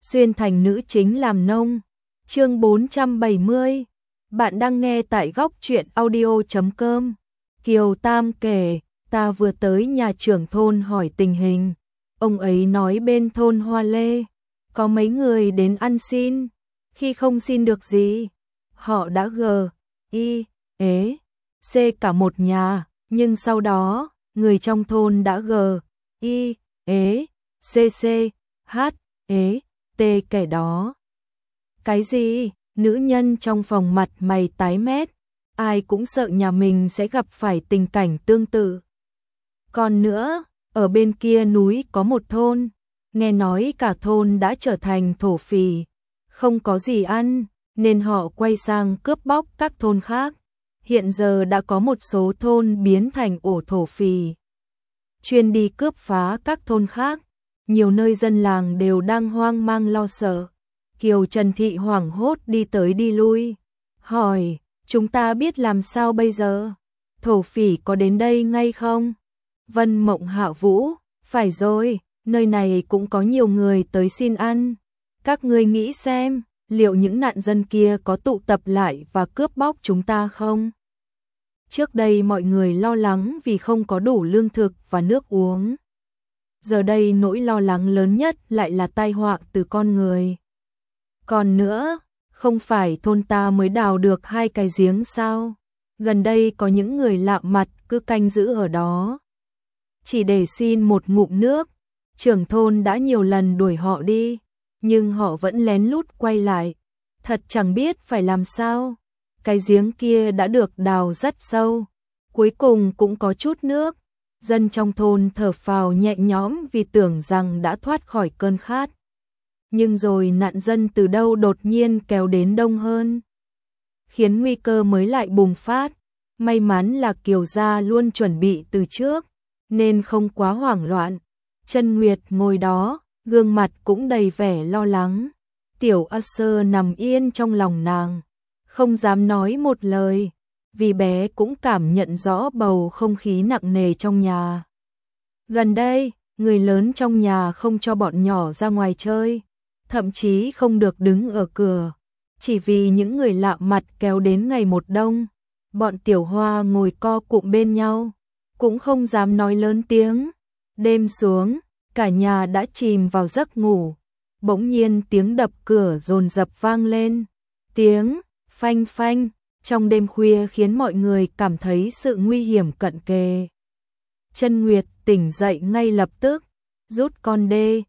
xuyên thành nữ chính làm nông. Chương 470. Bạn đang nghe tại góc truyện audio.com. Kiều Tam kể, ta vừa tới nhà trưởng thôn hỏi tình hình. Ông ấy nói bên thôn Hoa Lê có mấy người đến ăn xin, khi không xin được gì, họ đã C cả một nhà, nhưng sau đó, người trong thôn đã T kẻ đó. Cái gì? Nữ nhân trong phòng mặt mày tái mét, ai cũng sợ nhà mình sẽ gặp phải tình cảnh tương tự. Còn nữa, ở bên kia núi có một thôn, nghe nói cả thôn đã trở thành thổ phỉ, không có gì ăn, nên họ quay sang cướp bóc các thôn khác. Hiện giờ đã có một số thôn biến thành ổ thổ phỉ, chuyên đi cướp phá các thôn khác. Nhiều nơi dân làng đều đang hoang mang lo sợ. Kiều Trần Thị hoảng hốt đi tới đi lui, hỏi, chúng ta biết làm sao bây giờ? Thổ phỉ có đến đây ngay không? Vân Mộng Hạ Vũ, phải rồi, nơi này cũng có nhiều người tới xin ăn. Các ngươi nghĩ xem, liệu những nạn dân kia có tụ tập lại và cướp bóc chúng ta không? Trước đây mọi người lo lắng vì không có đủ lương thực và nước uống. Giờ đây nỗi lo lắng lớn nhất lại là tai họa từ con người. Còn nữa, không phải thôn ta mới đào được 2 cái giếng sao? Gần đây có những người lạ mặt cứ canh giữ ở đó, chỉ để xin một ngụm nước. Trưởng thôn đã nhiều lần đuổi họ đi, nhưng họ vẫn lén lút quay lại. Thật chẳng biết phải làm sao. Cái giếng kia đã được đào rất sâu, cuối cùng cũng có chút nước. Dân trong thôn thở phào nhẹ nhõm vì tưởng rằng đã thoát khỏi cơn khát. Nhưng rồi nạn dân từ đâu đột nhiên kéo đến đông hơn, khiến nguy cơ mới lại bùng phát. May mắn là Kiều gia luôn chuẩn bị từ trước, nên không quá hoảng loạn. Chân Nguyệt ngồi đó, gương mặt cũng đầy vẻ lo lắng. Tiểu A Sơ nằm yên trong lòng nàng, không dám nói một lời, vì bé cũng cảm nhận rõ bầu không khí nặng nề trong nhà. Gần đây, người lớn trong nhà không cho bọn nhỏ ra ngoài chơi, thậm chí không được đứng ở cửa, chỉ vì những người lạ mặt kéo đến ngày một đông. Bọn Tiểu Hoa ngồi co cụm bên nhau, cũng không dám nói lớn tiếng. Đêm xuống, cả nhà đã chìm vào giấc ngủ. Bỗng nhiên tiếng đập cửa dồn dập vang lên, tiếng phanh phanh trong đêm khuya khiến mọi người cảm thấy sự nguy hiểm cận kề. Chân Nguyệt tỉnh dậy ngay lập tức, rút con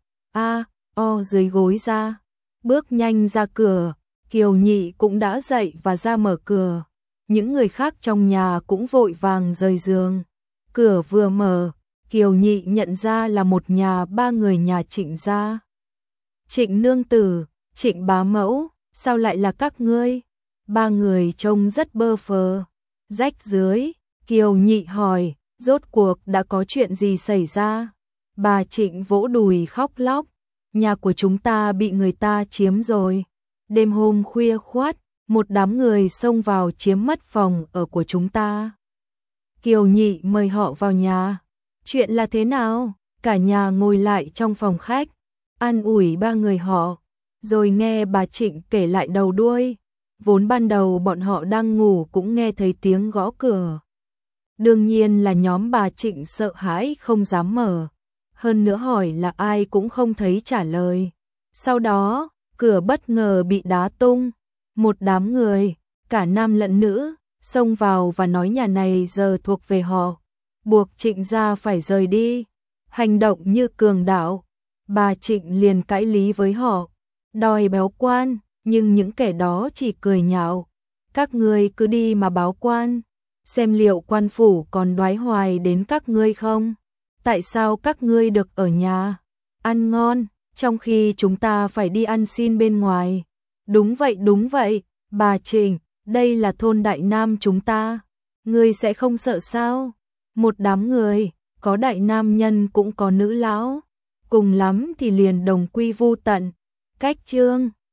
O dưới gối ra, bước nhanh ra cửa. Kiều Nhị cũng đã dậy và ra mở cửa. Những người khác trong nhà cũng vội vàng rời giường. Cửa vừa mở, Kiều Nhị nhận ra là một nhà 3 người nhà Trịnh gia. Trịnh nương tử, Trịnh bá mẫu, sao lại là các ngươi? 3 người trông rất bơ phờ, rách rưới. Kiều Nhị hỏi, rốt cuộc đã có chuyện gì xảy ra? Bà Trịnh vỗ đùi khóc lóc, nhà của chúng ta bị người ta chiếm rồi. Đêm hôm khuya khoắt, một đám người xông vào chiếm mất phòng ở của chúng ta. Kiều Nhị mời họ vào nhà. Chuyện là thế nào? Cả nhà ngồi lại trong phòng khách, an ủi 3 người họ, rồi nghe bà Trịnh kể lại đầu đuôi. Vốn ban đầu bọn họ đang ngủ cũng nghe thấy tiếng gõ cửa. Đương nhiên là nhóm bà Trịnh sợ hãi không dám mở, hơn nữa hỏi là ai cũng không thấy trả lời. Sau đó, cửa bất ngờ bị đá tung. Một đám người, cả nam lẫn nữ, xông vào và nói nhà này giờ thuộc về họ, buộc Trịnh gia phải rời đi. Hành động như cường đạo. Bà Trịnh liền cãi lý với họ, đòi báo quan, nhưng những kẻ đó chỉ cười nhạo. Các ngươi cứ đi mà báo quan, xem liệu quan phủ còn đoái hoài đến các ngươi không? Tại sao các ngươi được ở nhà, ăn ngon, trong khi chúng ta phải đi ăn xin bên ngoài? Đúng vậy, bà Trịnh, đây là thôn Đại Nam chúng ta, ngươi sẽ không sợ sao? Một đám người, có đại nam nhân cũng có nữ lão, cùng lắm thì liền đồng quy vu tận. Cách chương